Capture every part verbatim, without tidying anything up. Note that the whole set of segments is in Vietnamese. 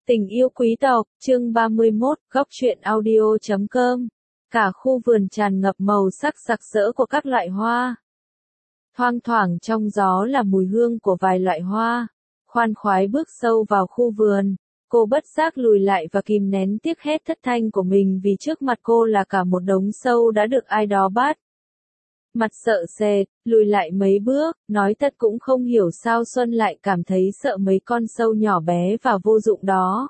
Tình yêu quý tộc, chương ba mươi mốt, góc truyện audio chấm com. Cả khu vườn tràn ngập màu sắc sặc sỡ của các loại hoa. Thoang thoảng trong gió là mùi hương của vài loại hoa. Khoan khoái bước sâu vào khu vườn, cô bất giác lùi lại và kìm nén tiếc hét thất thanh của mình vì trước mặt cô là cả một đống sâu đã được ai đó bắt. Mặt sợ sệt, lùi lại mấy bước, nói thật cũng không hiểu sao Xuân lại cảm thấy sợ mấy con sâu nhỏ bé và vô dụng đó.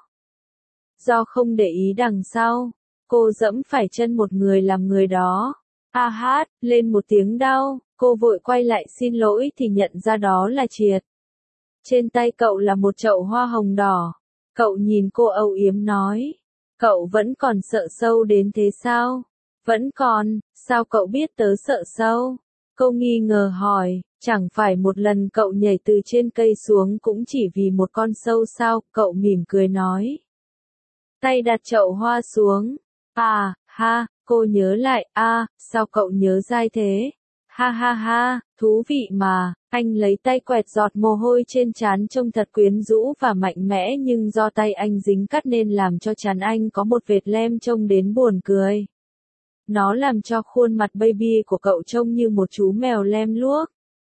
Do không để ý đằng sau, cô dẫm phải chân một người làm người đó. A hát, lên một tiếng đau, cô vội quay lại xin lỗi thì nhận ra đó là Triệt. Trên tay cậu là một chậu hoa hồng đỏ. Cậu nhìn cô âu yếm nói, cậu vẫn còn sợ sâu đến thế sao? Vẫn còn, sao cậu biết tớ sợ sâu? Cô nghi ngờ hỏi, chẳng phải một lần cậu nhảy từ trên cây xuống cũng chỉ vì một con sâu sao? Cậu mỉm cười nói. Tay đặt chậu hoa xuống. À, ha, cô nhớ lại, a, à, sao cậu nhớ dai thế? Ha ha ha, thú vị mà. Anh lấy tay quẹt giọt mồ hôi trên trán trông thật quyến rũ và mạnh mẽ, nhưng do tay anh dính cắt nên làm cho trán anh có một vệt lem trông đến buồn cười. Nó làm cho khuôn mặt baby của cậu trông như một chú mèo lem luốc.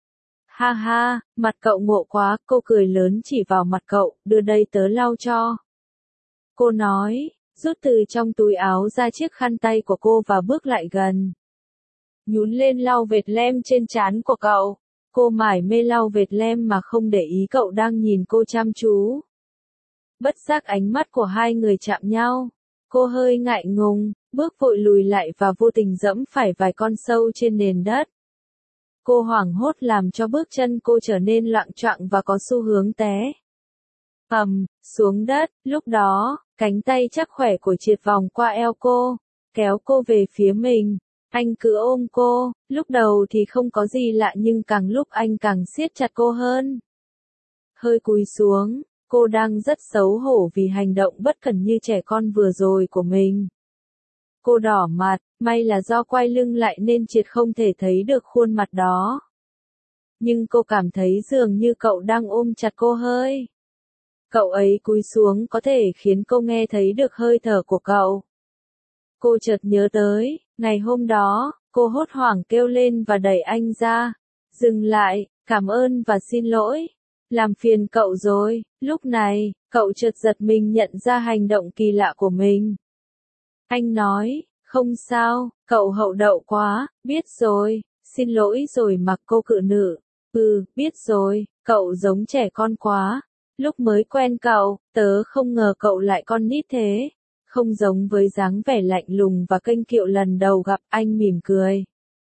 Ha ha, mặt cậu ngộ quá, cô cười lớn chỉ vào mặt cậu, đưa đây tớ lau cho. Cô nói, rút từ trong túi áo ra chiếc khăn tay của cô và bước lại gần. Nhún lên lau vệt lem trên trán của cậu. Cô mải mê lau vệt lem mà không để ý cậu đang nhìn cô chăm chú. Bất giác ánh mắt của hai người chạm nhau. Cô hơi ngại ngùng, bước vội lùi lại và vô tình dẫm phải vài con sâu trên nền đất. Cô hoảng hốt làm cho bước chân cô trở nên loạng choạng và có xu hướng té ầm xuống đất. Lúc đó, cánh tay chắc khỏe của Triệt vòng qua eo cô, kéo cô về phía mình. Anh cứ ôm cô, lúc đầu thì không có gì lạ nhưng càng lúc anh càng siết chặt cô hơn. Hơi cúi xuống, cô đang rất xấu hổ vì hành động bất cẩn như trẻ con vừa rồi của mình. Cô đỏ mặt, may là do quay lưng lại nên Triệt không thể thấy được khuôn mặt đó. Nhưng cô cảm thấy dường như cậu đang ôm chặt cô hơi. Cậu ấy cúi xuống có thể khiến cô nghe thấy được hơi thở của cậu. Cô chợt nhớ tới, ngày hôm đó, cô hốt hoảng kêu lên và đẩy anh ra. Dừng lại, cảm ơn và xin lỗi. Làm phiền cậu rồi. Lúc này, cậu chợt giật mình nhận ra hành động kỳ lạ của mình. Anh nói, không sao, cậu hậu đậu quá, biết rồi, xin lỗi rồi mặc cô cự nữ. Ừ, biết rồi, cậu giống trẻ con quá. Lúc mới quen cậu, tớ không ngờ cậu lại con nít thế. Không giống với dáng vẻ lạnh lùng và kênh kiệu lần đầu gặp. Anh mỉm cười.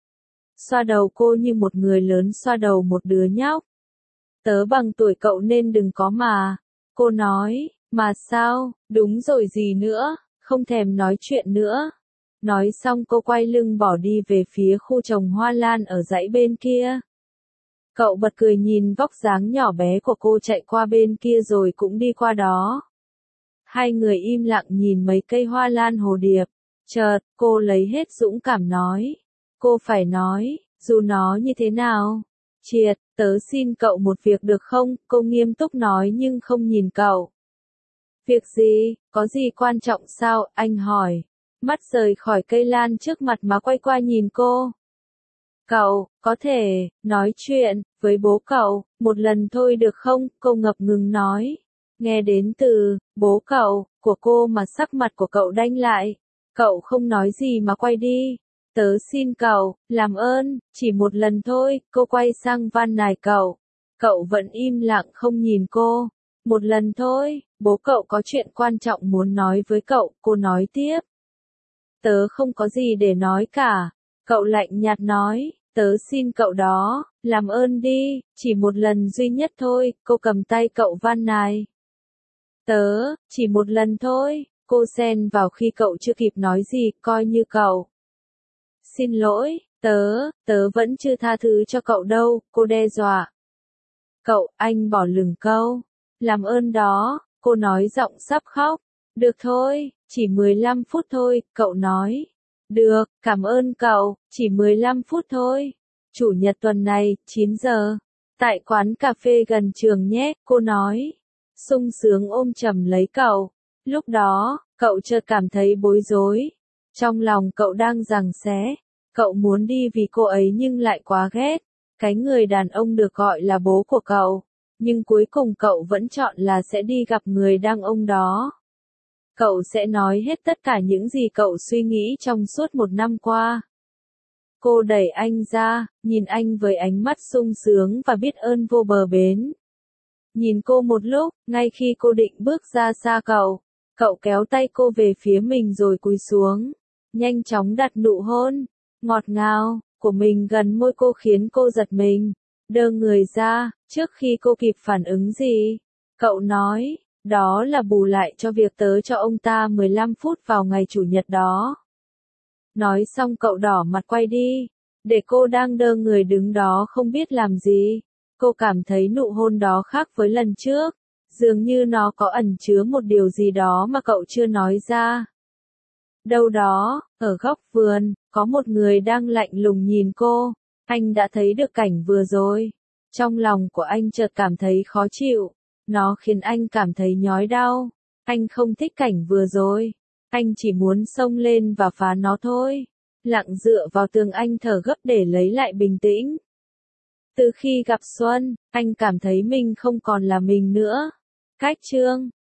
Xoa đầu cô như một người lớn xoa đầu một đứa nhóc. Tớ bằng tuổi cậu nên đừng có mà. Cô nói, mà sao, đúng rồi gì nữa, không thèm nói chuyện nữa. Nói xong cô quay lưng bỏ đi về phía khu trồng hoa lan ở dãy bên kia. Cậu bật cười nhìn vóc dáng nhỏ bé của cô chạy qua bên kia rồi cũng đi qua đó. Hai người im lặng nhìn mấy cây hoa lan hồ điệp. Chợt, cô lấy hết dũng cảm nói. Cô phải nói, dù nó như thế nào. Triệt, tớ xin cậu một việc được không? Cô nghiêm túc nói nhưng không nhìn cậu. Việc gì, có gì quan trọng sao? Anh hỏi. Mắt rời khỏi cây lan trước mặt mà quay qua nhìn cô. Cậu, có thể, nói chuyện, với bố cậu, một lần thôi được không? Cô ngập ngừng nói. Nghe đến từ, bố cậu, của cô mà sắc mặt của cậu đanh lại. Cậu không nói gì mà quay đi. Tớ xin cậu, làm ơn, chỉ một lần thôi. Cô quay sang van nài cậu. Cậu vẫn im lặng không nhìn cô. Một lần thôi, bố cậu có chuyện quan trọng muốn nói với cậu. Cô nói tiếp. Tớ không có gì để nói cả. Cậu lạnh nhạt nói. Tớ xin cậu đó, làm ơn đi, chỉ một lần duy nhất thôi. Cô cầm tay cậu van nài. Tớ, chỉ một lần thôi. Cô xen vào khi cậu chưa kịp nói gì, coi như cậu. Xin lỗi, tớ, tớ vẫn chưa tha thứ cho cậu đâu, cô đe dọa. Cậu, anh bỏ lửng câu. Làm ơn đó, cô nói giọng sắp khóc. Được thôi, chỉ mười lăm phút thôi, cậu nói. Được, cảm ơn cậu, chỉ mười lăm phút thôi. Chủ nhật tuần này, chín giờ. Tại quán cà phê gần trường nhé, cô nói. sung sướng ôm chầm lấy cậu. Lúc đó, cậu chợt cảm thấy bối rối. Trong lòng cậu đang giằng xé. Cậu muốn đi vì cô ấy nhưng lại quá ghét cái người đàn ông được gọi là bố của cậu. Nhưng cuối cùng cậu vẫn chọn là sẽ đi gặp người đàn ông đó. Cậu sẽ nói hết tất cả những gì cậu suy nghĩ trong suốt một năm qua. Cô đẩy anh ra, nhìn anh với ánh mắt sung sướng và biết ơn vô bờ bến. Nhìn cô một lúc, ngay khi cô định bước ra xa cậu, cậu kéo tay cô về phía mình rồi cúi xuống, nhanh chóng đặt nụ hôn ngọt ngào của mình gần môi cô khiến cô giật mình, đơ người ra. Trước khi cô kịp phản ứng gì, cậu nói, đó là bù lại cho việc tớ cho ông ta mười lăm phút vào ngày chủ nhật đó. Nói xong cậu đỏ mặt quay đi, để cô đang đơ người đứng đó không biết làm gì. Cô cảm thấy nụ hôn đó khác với lần trước, dường như nó có ẩn chứa một điều gì đó mà cậu chưa nói ra. Đâu đó, ở góc vườn, có một người đang lạnh lùng nhìn cô. Anh đã thấy được cảnh vừa rồi. Trong lòng của anh chợt cảm thấy khó chịu. Nó khiến anh cảm thấy nhói đau. Anh không thích cảnh vừa rồi. Anh chỉ muốn xông lên và phá nó thôi. Lặng dựa vào tường anh thở gấp để lấy lại bình tĩnh. Từ khi gặp Xuân, anh cảm thấy mình không còn là mình nữa. Cách chương